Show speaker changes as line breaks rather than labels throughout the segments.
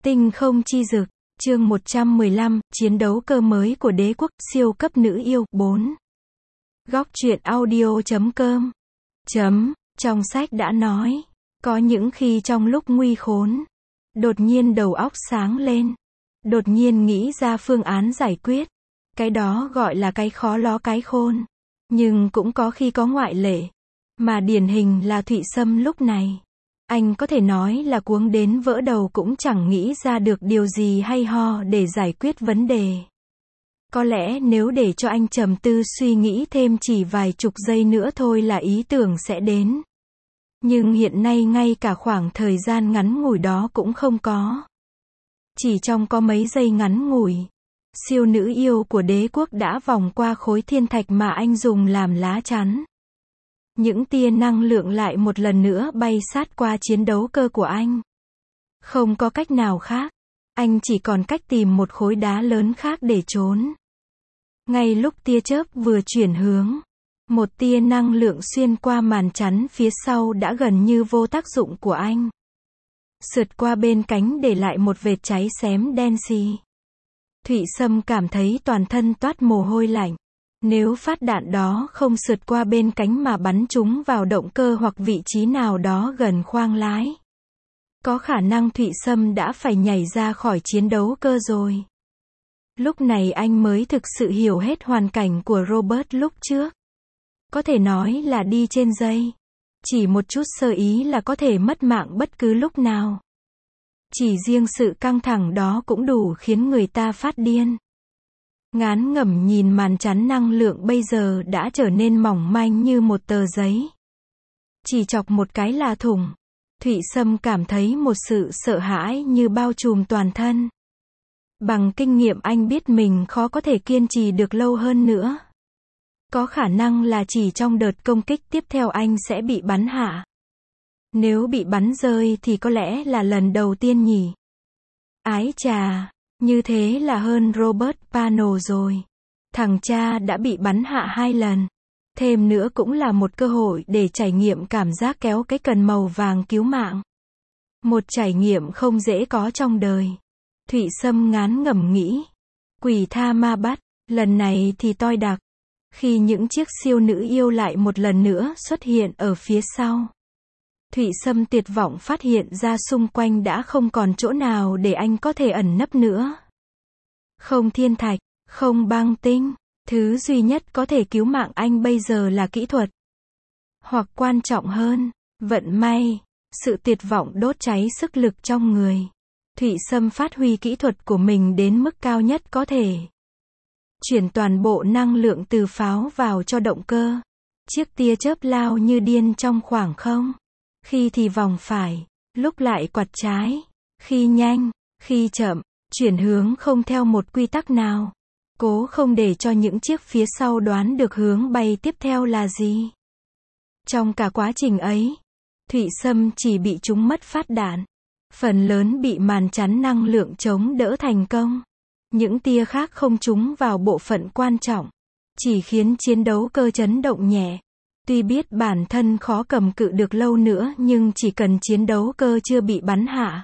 Tinh không chi dực, chương 115, chiến đấu cơ mới của đế quốc, siêu cấp nữ yêu, 4. Góc truyện audio.com. Trong sách đã nói, có những khi trong lúc nguy khốn, đột nhiên đầu óc sáng lên, đột nhiên nghĩ ra phương án giải quyết. Cái đó gọi là cái khó ló cái khôn. Nhưng cũng có khi có ngoại lệ. Mà điển hình là Thụy Sâm lúc này. Anh có thể nói là cuống đến vỡ đầu cũng chẳng nghĩ ra được điều gì hay ho để giải quyết vấn đề. Có lẽ nếu để cho anh trầm tư suy nghĩ thêm chỉ vài chục giây nữa thôi là ý tưởng sẽ đến. Nhưng hiện nay ngay cả khoảng thời gian ngắn ngủi đó cũng không có. Chỉ trong có mấy giây ngắn ngủi, siêu nữ yêu của đế quốc đã vòng qua khối thiên thạch mà anh dùng làm lá chắn. Những tia năng lượng lại một lần nữa bay sát qua chiến đấu cơ của anh. Không có cách nào khác. Anh chỉ còn cách tìm một khối đá lớn khác để trốn. Ngay lúc tia chớp vừa chuyển hướng, một tia năng lượng xuyên qua màn chắn phía sau đã gần như vô tác dụng của anh. Sượt qua bên cánh để lại một vệt cháy xém đen xì. Thụy Sâm cảm thấy toàn thân toát mồ hôi lạnh. Nếu phát đạn đó không sượt qua bên cánh mà bắn chúng vào động cơ hoặc vị trí nào đó gần khoang lái, có khả năng Thụy Sâm đã phải nhảy ra khỏi chiến đấu cơ rồi. Lúc này anh mới thực sự hiểu hết hoàn cảnh của Robert lúc trước. Có thể nói là đi trên dây. Chỉ một chút sơ ý là có thể mất mạng bất cứ lúc nào. Chỉ riêng sự căng thẳng đó cũng đủ khiến người ta phát điên. Ngán ngẩm nhìn màn chắn năng lượng bây giờ đã trở nên mỏng manh như một tờ giấy. Chỉ chọc một cái là thủng. Thụy Sâm cảm thấy một sự sợ hãi như bao trùm toàn thân. Bằng kinh nghiệm anh biết mình khó có thể kiên trì được lâu hơn nữa. Có khả năng là chỉ trong đợt công kích tiếp theo anh sẽ bị bắn hạ. Nếu bị bắn rơi thì có lẽ là lần đầu tiên nhỉ. Ái chà, như thế là hơn Robert Pano rồi. Thằng cha đã bị bắn hạ 2 lần. Thêm nữa cũng là một cơ hội để trải nghiệm cảm giác kéo cái cần màu vàng cứu mạng. Một trải nghiệm không dễ có trong đời. Thụy Sâm ngán ngẩm nghĩ. Quỷ tha ma bắt, lần này thì toi đặc. Khi những chiếc siêu nữ yêu lại một lần nữa xuất hiện ở phía sau, Thụy Sâm tuyệt vọng phát hiện ra xung quanh đã không còn chỗ nào để anh có thể ẩn nấp nữa. Không thiên thạch, không băng tinh, thứ duy nhất có thể cứu mạng anh bây giờ là kỹ thuật. Hoặc quan trọng hơn, vận may. Sự tuyệt vọng đốt cháy sức lực trong người. Thụy Sâm phát huy kỹ thuật của mình đến mức cao nhất có thể. Chuyển toàn bộ năng lượng từ pháo vào cho động cơ. Chiếc tia chớp lao như điên trong khoảng không. Khi thì vòng phải, lúc lại quặt trái. Khi nhanh, khi chậm, chuyển hướng không theo một quy tắc nào. Cố không để cho những chiếc phía sau đoán được hướng bay tiếp theo là gì. Trong cả quá trình ấy, Thụy Sâm chỉ bị trúng mất phát đạn. Phần lớn bị màn chắn năng lượng chống đỡ thành công. Những tia khác không trúng vào bộ phận quan trọng. Chỉ khiến chiến đấu cơ chấn động nhẹ. Tuy biết bản thân khó cầm cự được lâu nữa nhưng chỉ cần chiến đấu cơ chưa bị bắn hạ.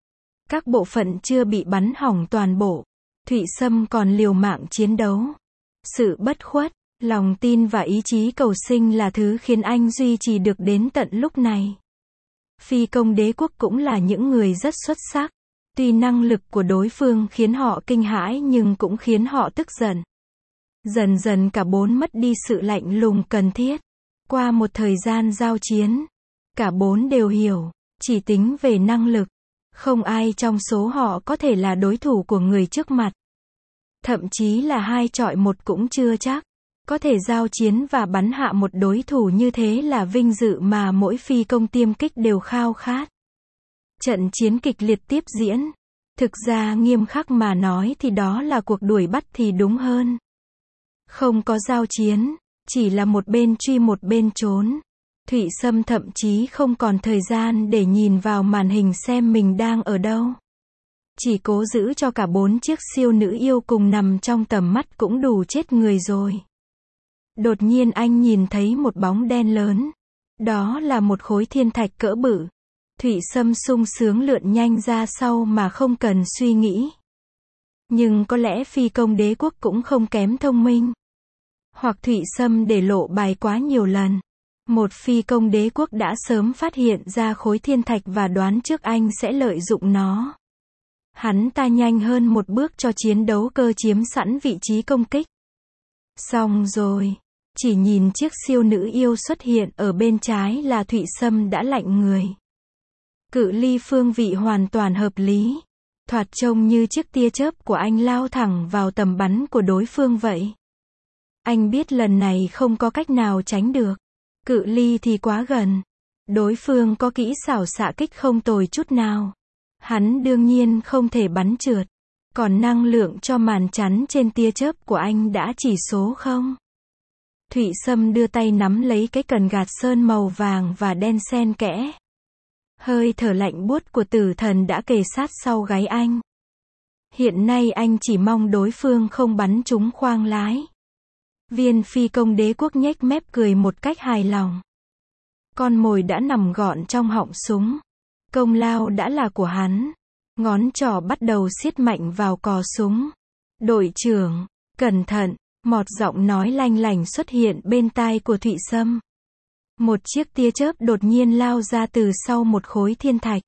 Các bộ phận chưa bị bắn hỏng toàn bộ. Thụy Sâm còn liều mạng chiến đấu. Sự bất khuất, lòng tin và ý chí cầu sinh là thứ khiến anh duy trì được đến tận lúc này. Phi công đế quốc cũng là những người rất xuất sắc. Tuy năng lực của đối phương khiến họ kinh hãi nhưng cũng khiến họ tức giận. Dần dần cả bốn mất đi sự lạnh lùng cần thiết. Qua một thời gian giao chiến, cả bốn đều hiểu, chỉ tính về năng lực, không ai trong số họ có thể là đối thủ của người trước mặt. Thậm chí là 2 chọi 1 cũng chưa chắc. Có thể giao chiến và bắn hạ một đối thủ như thế là vinh dự mà mỗi phi công tiêm kích đều khao khát. Trận chiến kịch liệt tiếp diễn. Thực ra nghiêm khắc mà nói thì đó là cuộc đuổi bắt thì đúng hơn. Không có giao chiến, chỉ là một bên truy một bên trốn. Thụy Sâm thậm chí không còn thời gian để nhìn vào màn hình xem mình đang ở đâu. Chỉ cố giữ cho cả 4 chiếc siêu nữ yêu cùng nằm trong tầm mắt cũng đủ chết người rồi. Đột nhiên anh nhìn thấy một bóng đen lớn. Đó là một khối thiên thạch cỡ bự. Thụy Sâm sung sướng lượn nhanh ra sau mà không cần suy nghĩ. Nhưng có lẽ phi công đế quốc cũng không kém thông minh. Hoặc Thụy Sâm để lộ bài quá nhiều lần. Một phi công đế quốc đã sớm phát hiện ra khối thiên thạch và đoán trước anh sẽ lợi dụng nó. Hắn ta nhanh hơn một bước cho chiến đấu cơ chiếm sẵn vị trí công kích. Xong rồi. Chỉ nhìn chiếc siêu nữ yêu xuất hiện ở bên trái là Thụy Sâm đã lạnh người. Cự ly phương vị hoàn toàn hợp lý. Thoạt trông như chiếc tia chớp của anh lao thẳng vào tầm bắn của đối phương vậy. Anh biết lần này không có cách nào tránh được. Cự ly thì quá gần. Đối phương có kỹ xảo xạ kích không tồi chút nào. Hắn đương nhiên không thể bắn trượt. Còn năng lượng cho màn chắn trên tia chớp của anh đã chỉ số 0. Thụy Sâm đưa tay nắm lấy cái cần gạt sơn màu vàng và đen xen kẽ. Hơi thở lạnh buốt của tử thần đã kề sát sau gáy anh. Hiện nay anh chỉ mong đối phương không bắn trúng khoang lái. Viên phi công đế quốc nhếch mép cười một cách hài lòng. Con mồi đã nằm gọn trong họng súng. Công lao đã là của hắn. Ngón trỏ bắt đầu siết mạnh vào cò súng. Đội trưởng, cẩn thận, một giọng nói lanh lảnh xuất hiện bên tai của Thụy Sâm. Một chiếc tia chớp đột nhiên lao ra từ sau một khối thiên thạch.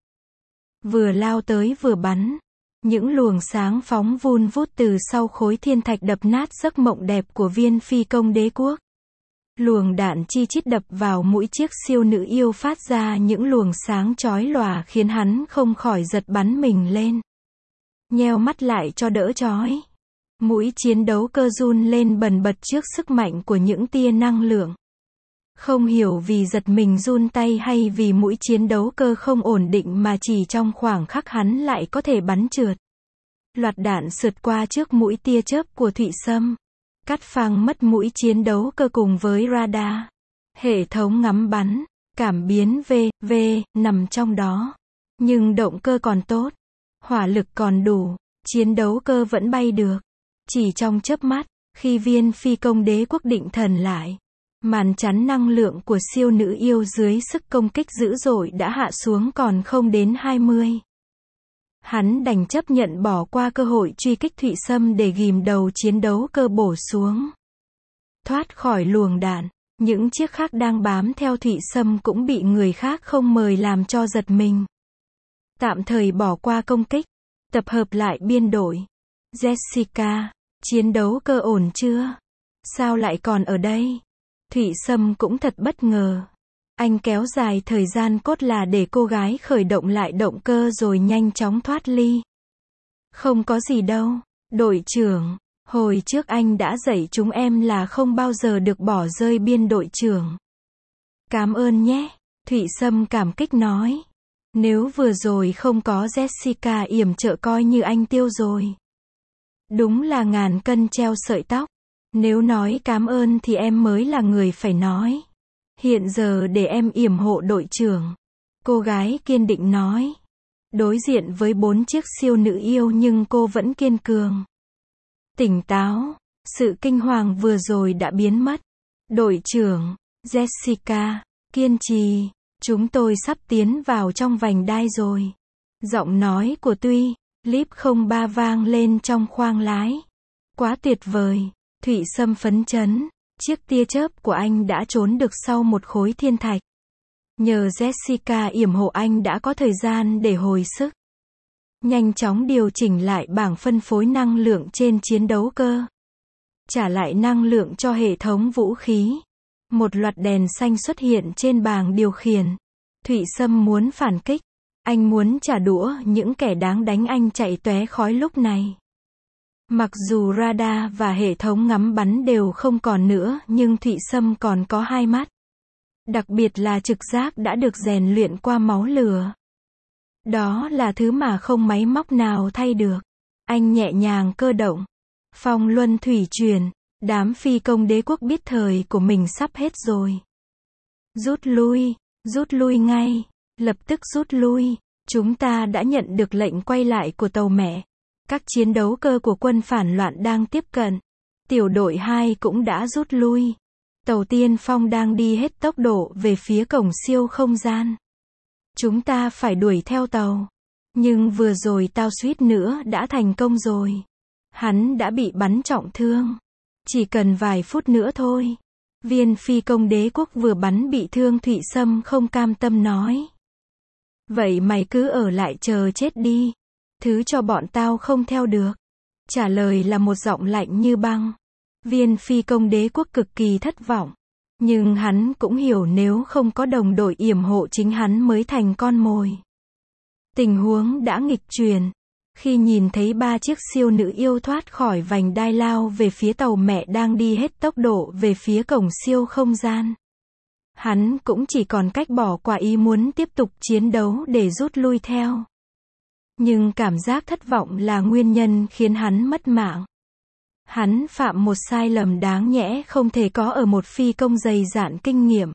Vừa lao tới vừa bắn. Những luồng sáng phóng vun vút từ sau khối thiên thạch đập nát giấc mộng đẹp của viên phi công đế quốc. Luồng đạn chi chít đập vào mũi chiếc siêu nữ yêu phát ra những luồng sáng chói lòa khiến hắn không khỏi giật bắn mình lên. Nheo mắt lại cho đỡ chói. Mũi chiến đấu cơ run lên bần bật trước sức mạnh của những tia năng lượng. Không hiểu vì giật mình run tay hay vì mũi chiến đấu cơ không ổn định mà chỉ trong khoảng khắc hắn lại có thể bắn trượt. Loạt đạn sượt qua trước mũi tia chớp của Thụy Sâm. Cắt phăng mất mũi chiến đấu cơ cùng với radar. Hệ thống ngắm bắn, cảm biến V nằm trong đó. Nhưng động cơ còn tốt. Hỏa lực còn đủ. Chiến đấu cơ vẫn bay được. Chỉ trong chớp mắt, khi viên phi công đế quốc định thần lại. Màn chắn năng lượng của siêu nữ yêu dưới sức công kích dữ dội đã hạ xuống còn không đến 20. Hắn đành chấp nhận bỏ qua cơ hội truy kích Thụy Sâm để ghìm đầu chiến đấu cơ bổ xuống. Thoát khỏi luồng đạn, những chiếc khác đang bám theo Thụy Sâm cũng bị người khác không mời làm cho giật mình. Tạm thời bỏ qua công kích, tập hợp lại biên đội. Jessica, chiến đấu cơ ổn chưa? Sao lại còn ở đây? Thụy Sâm cũng thật bất ngờ. Anh kéo dài thời gian cốt là để cô gái khởi động lại động cơ rồi nhanh chóng thoát ly. Không có gì đâu, đội trưởng. Hồi trước anh đã dạy chúng em là không bao giờ được bỏ rơi biên đội trưởng. Cảm ơn nhé, Thụy Sâm cảm kích nói. Nếu vừa rồi không có Jessica yểm trợ coi như anh tiêu rồi. Đúng là ngàn cân treo sợi tóc. Nếu nói cảm ơn thì em mới là người phải nói. Hiện giờ để em yểm hộ đội trưởng. Cô gái kiên định nói. Đối diện với 4 chiếc siêu nữ yêu nhưng cô vẫn kiên cường. Tỉnh táo. Sự kinh hoàng vừa rồi đã biến mất. Đội trưởng, Jessica, kiên trì. Chúng tôi sắp tiến vào trong vành đai rồi. Giọng nói của Tuy, Líp 03 vang lên trong khoang lái. Quá tuyệt vời. Thụy Sâm phấn chấn. Chiếc tia chớp của anh đã trốn được sau một khối thiên thạch. Nhờ Jessica yểm hộ anh đã có thời gian để hồi sức. Nhanh chóng điều chỉnh lại bảng phân phối năng lượng trên chiến đấu cơ. Trả lại năng lượng cho hệ thống vũ khí. Một loạt đèn xanh xuất hiện trên bảng điều khiển. Thụy Sâm muốn phản kích. Anh muốn trả đũa những kẻ đáng đánh anh chạy tóe khói lúc này. Mặc dù radar và hệ thống ngắm bắn đều không còn nữa nhưng Thụy Sâm còn có hai mắt. Đặc biệt là trực giác đã được rèn luyện qua máu lửa. Đó là thứ mà không máy móc nào thay được. Anh nhẹ nhàng cơ động. Phong luân thủy chuyển. Đám phi công đế quốc biết thời của mình sắp hết rồi. Rút lui ngay. Lập tức rút lui. Chúng ta đã nhận được lệnh quay lại của tàu mẹ. Các chiến đấu cơ của quân phản loạn đang tiếp cận. Tiểu đội 2 cũng đã rút lui. Tàu tiên phong đang đi hết tốc độ về phía cổng siêu không gian. Chúng ta phải đuổi theo tàu. Nhưng vừa rồi tao suýt nữa đã thành công rồi. Hắn đã bị bắn trọng thương. Chỉ cần vài phút nữa thôi. Viên phi công đế quốc vừa bắn bị thương Thụy Sâm không cam tâm nói. Vậy mày cứ ở lại chờ chết đi. Thứ cho bọn tao không theo được. Trả lời là một giọng lạnh như băng. Viên phi công đế quốc cực kỳ thất vọng. Nhưng hắn cũng hiểu nếu không có đồng đội yểm hộ chính hắn mới thành con mồi. Tình huống đã nghịch chuyển. Khi nhìn thấy 3 chiếc siêu nữ yêu thoát khỏi vành đai lao về phía tàu mẹ đang đi hết tốc độ về phía cổng siêu không gian. Hắn cũng chỉ còn cách bỏ qua ý muốn tiếp tục chiến đấu để rút lui theo. Nhưng cảm giác thất vọng là nguyên nhân khiến hắn mất mạng. Hắn phạm một sai lầm đáng nhẽ không thể có ở một phi công dày dạn kinh nghiệm.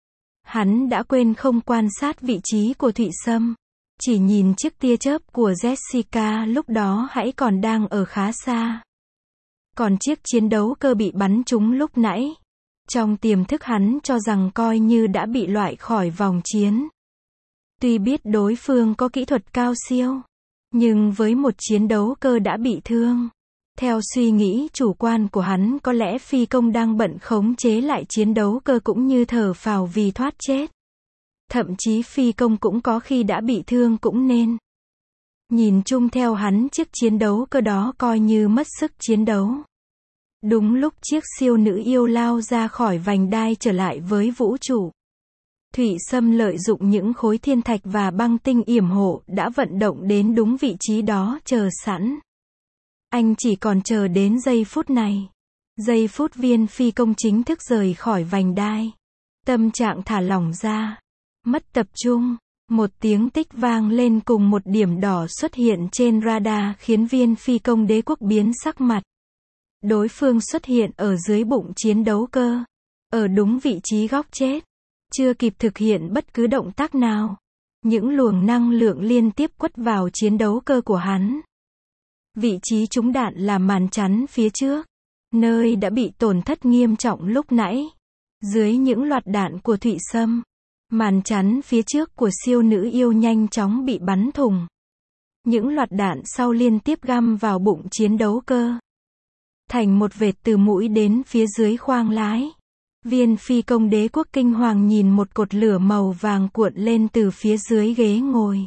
Hắn đã quên không quan sát vị trí của Thụy Sâm. Chỉ nhìn chiếc tia chớp của Jessica lúc đó hãy còn đang ở khá xa. Còn chiếc chiến đấu cơ bị bắn trúng lúc nãy. Trong tiềm thức hắn cho rằng coi như đã bị loại khỏi vòng chiến. Tuy biết đối phương có kỹ thuật cao siêu. Nhưng với một chiến đấu cơ đã bị thương. Theo suy nghĩ chủ quan của hắn có lẽ phi công đang bận khống chế lại chiến đấu cơ cũng như thở phào vì thoát chết. Thậm chí phi công cũng có khi đã bị thương cũng nên. Nhìn chung theo hắn chiếc chiến đấu cơ đó coi như mất sức chiến đấu. Đúng lúc chiếc siêu nữ yêu lao ra khỏi vành đai trở lại với vũ trụ. Thụy Sâm lợi dụng những khối thiên thạch và băng tinh yểm hộ đã vận động đến đúng vị trí đó chờ sẵn. Anh chỉ còn chờ đến giây phút này. Giây phút viên phi công chính thức rời khỏi vành đai. Tâm trạng thả lỏng ra. Mất tập trung. Một tiếng tích vang lên cùng một điểm đỏ xuất hiện trên radar khiến viên phi công đế quốc biến sắc mặt. Đối phương xuất hiện ở dưới bụng chiến đấu cơ. Ở đúng vị trí góc chết. Chưa kịp thực hiện bất cứ động tác nào. Những luồng năng lượng liên tiếp quất vào chiến đấu cơ của hắn. Vị trí trúng đạn là màn chắn phía trước. Nơi đã bị tổn thất nghiêm trọng lúc nãy. Dưới những loạt đạn của Thụy Sâm. Màn chắn phía trước của siêu nữ yêu nhanh chóng bị bắn thủng. Những loạt đạn sau liên tiếp găm vào bụng chiến đấu cơ. Thành một vệt từ mũi đến phía dưới khoang lái. Viên phi công đế quốc kinh hoàng nhìn một cột lửa màu vàng cuộn lên từ phía dưới ghế ngồi.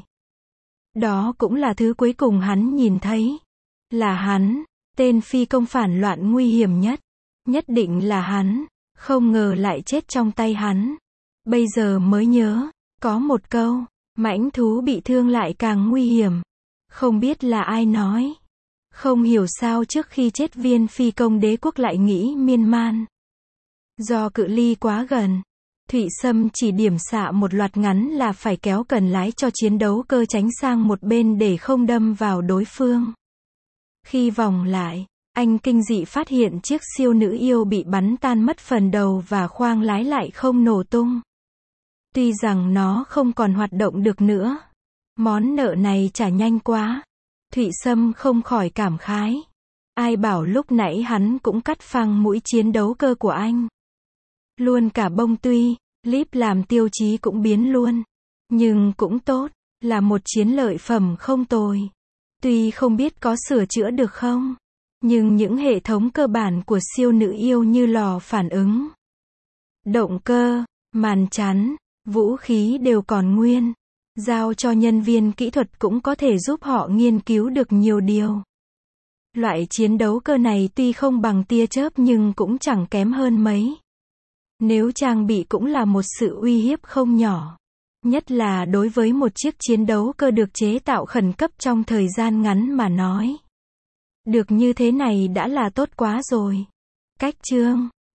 Đó cũng là thứ cuối cùng hắn nhìn thấy. Là hắn, tên phi công phản loạn nguy hiểm nhất. Nhất định là hắn, không ngờ lại chết trong tay hắn. Bây giờ mới nhớ, có một câu, mãnh thú bị thương lại càng nguy hiểm. Không biết là ai nói. Không hiểu sao trước khi chết viên phi công đế quốc lại nghĩ miên man. Do cự ly quá gần, Thụy Sâm chỉ điểm xạ một loạt ngắn là phải kéo cần lái cho chiến đấu cơ tránh sang một bên để không đâm vào đối phương. Khi vòng lại, anh kinh dị phát hiện chiếc siêu nữ yêu bị bắn tan mất phần đầu và khoang lái lại không nổ tung. Tuy rằng nó không còn hoạt động được nữa. Món nợ này trả nhanh quá. Thụy Sâm không khỏi cảm khái. Ai bảo lúc nãy hắn cũng cắt phăng mũi chiến đấu cơ của anh. Luôn cả bông tuy, líp làm tiêu chí cũng biến luôn. Nhưng cũng tốt, là một chiến lợi phẩm không tồi. Tuy không biết có sửa chữa được không. Nhưng những hệ thống cơ bản của siêu nữ yêu như lò phản ứng, động cơ, màn chắn, vũ khí đều còn nguyên. Giao cho nhân viên kỹ thuật cũng có thể giúp họ nghiên cứu được nhiều điều. Loại chiến đấu cơ này tuy không bằng tia chớp nhưng cũng chẳng kém hơn mấy. Nếu trang bị cũng là một sự uy hiếp không nhỏ. Nhất là đối với một chiếc chiến đấu cơ được chế tạo khẩn cấp trong thời gian ngắn mà nói. Được như thế này đã là tốt quá rồi. Cách chương